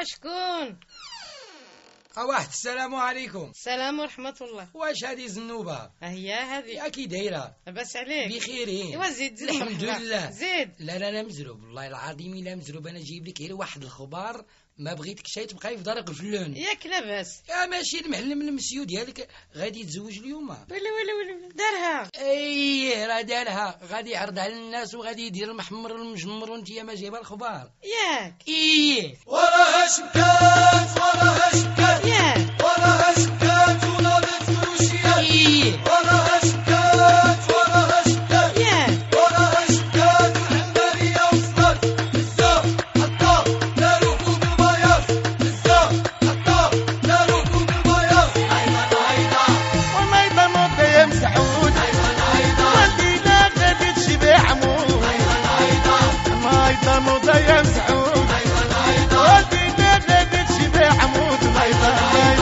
شكون؟ واحد. السلام عليكم. السلام ورحمة الله. واش هذه زنوبة؟ هي هذه. يا كي دايرة؟ لاباس عليك؟ بخيرين. ايوا زيد الحمد لله. زيد. لا مزروب والله العظيم الا مزروب. انا جايب لك غير واحد الخبر، ما بغيتك شي تبقاي في دارك الفلون. ياك لاباس؟ يا ماشي المعلم المسيو ديالك غادي يتزوج اليوم. ولا دارها. ايه راه دارها، غادي يعرض على الناس وغادي يدير المحمر والمجمر وانت ما جايبه الخبر. ياك. ايه وراها شبكات وراها شبكات ياك. وراها شبكات وناضت فروشيات. ايه وراها شبكات وراها شبكات ياك. وراها شبكات وحمالية وصلات بزاف حطا دارو فوق البياض. بزاف حطا دارو فوق البياض. ونايضا نوضة يا مسعود ودينا غادي تشبع عمود. نايضا نوضة يا مسعود ودينا غادي تشبع عمود. نايضا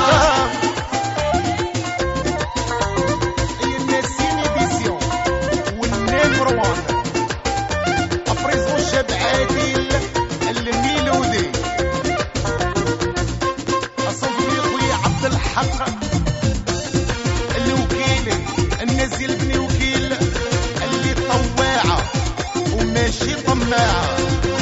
هي الناسين إديسيون والنمر وان أبريزون شاب عادل الميلودي أصوفي خويا عبد الحق الوكيل النازل بني وكيل اللي طواعة وماشي طماعة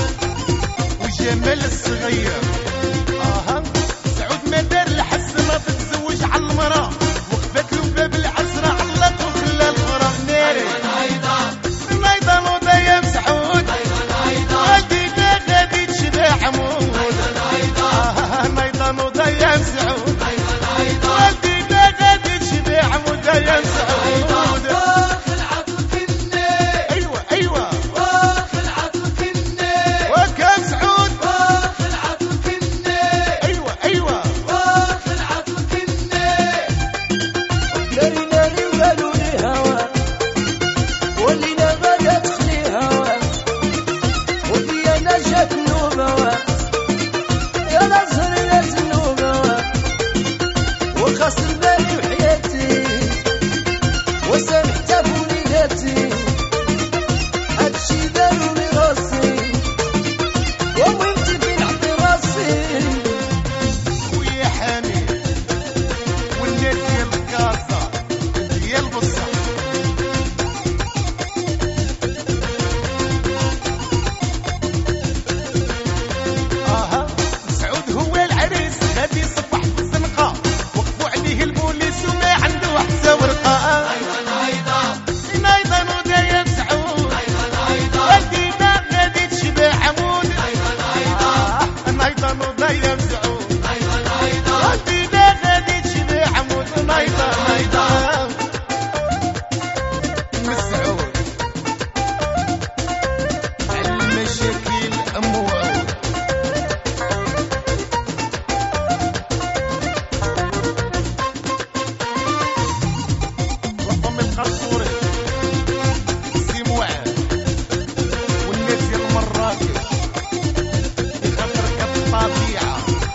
وجمال الصغير. سعود ما دار الحسنة تتزوج على المرا وقفت له باب العسرة علق وخلى الغرا ناري. نايضا نوضة يا مسعود والدينا غادي تشبع عمود. نايضا نوضة يا مسعود والدينا غادي تشبع عمود يا مسعود. واخ العطف الني ايوه واخ العطف الني وكا مسعود. واخ العطف الني ايوه واخ العطف الني. ناري ناري وقالوا لي هوا ولينا غادا تخلي هوا وفي انا جات النوبة يا نزهر يا زنوبة وخاص بالي وحياتي وسامح تابوني ذاتي هادشي داروا لي راسي ومهمتي في نعطي راسي. خويا حامي والناس ديال الكاسة ديال بصح مسعود هو العريس غادي يصبح في الزنقة وقفوا عليه البوليس وما عنده حتى ورقة. نايضا نوضة يا مسعود والدينا غادي تشبع عمود. نايضا نوضة يا مسعود والدينا غادي تشبع عمود. نايضا مسعود على المشاكل موعود. رقم القرصوري سي موعد والناس ديال مراكش يخاطرك الطبيعة.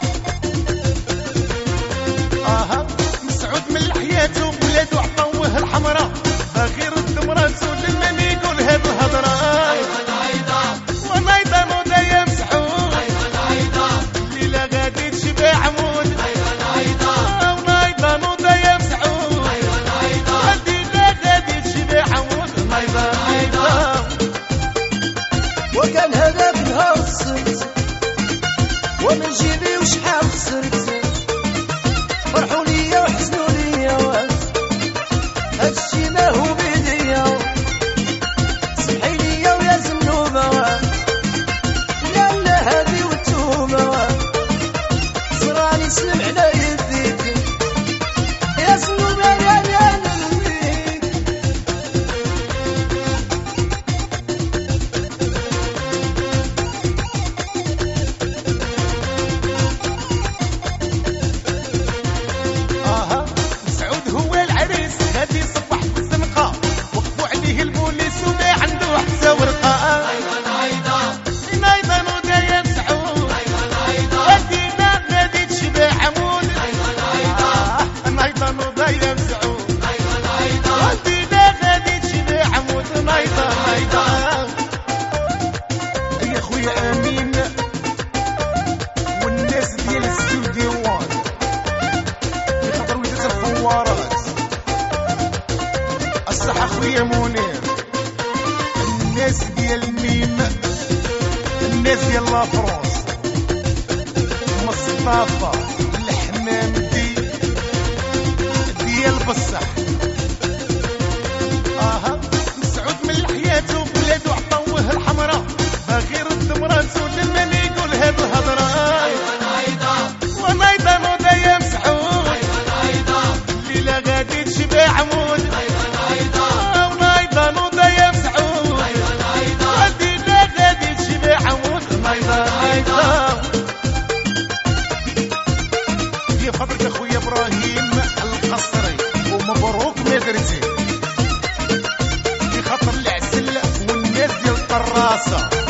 مسعود من حياته بلادو عطاوه الحمراء غير الدمراتو لما ما يقول هاد الهضرة. ونايضا نوضة يا مسعود الليلة غادي تشبع عمود. ونايضا نوضة يا مسعود والدينا غادي تشبع عمود. نايضا وكان هذا بنهار السبت ومن جيبي وشحال خسرت فرحوا ليا وحزنوا ليا هادشي ما هو بيديا سمحي ليا ويا زنوبة لا هادي والتوبة صراني سلم على يديك يا زنوبة يا نلبيك. والناس ديال لافرونس مصطفى الحمامدي ديال بصح مسعود من الحياة وبلادو عطاوه الحمراء باغي يرد مراتو لما يقول هاد الهضرة ونايضا نوضا يا مسعود الليلة غادي تشبع عمود ونايضا نوضا يا مسعود الليلة غادي تشبع عمود نايضا يا فضلك اخويا ابراهيم القصري ومبروك ما درتي في خاطر العسل والناس ديال الطراسه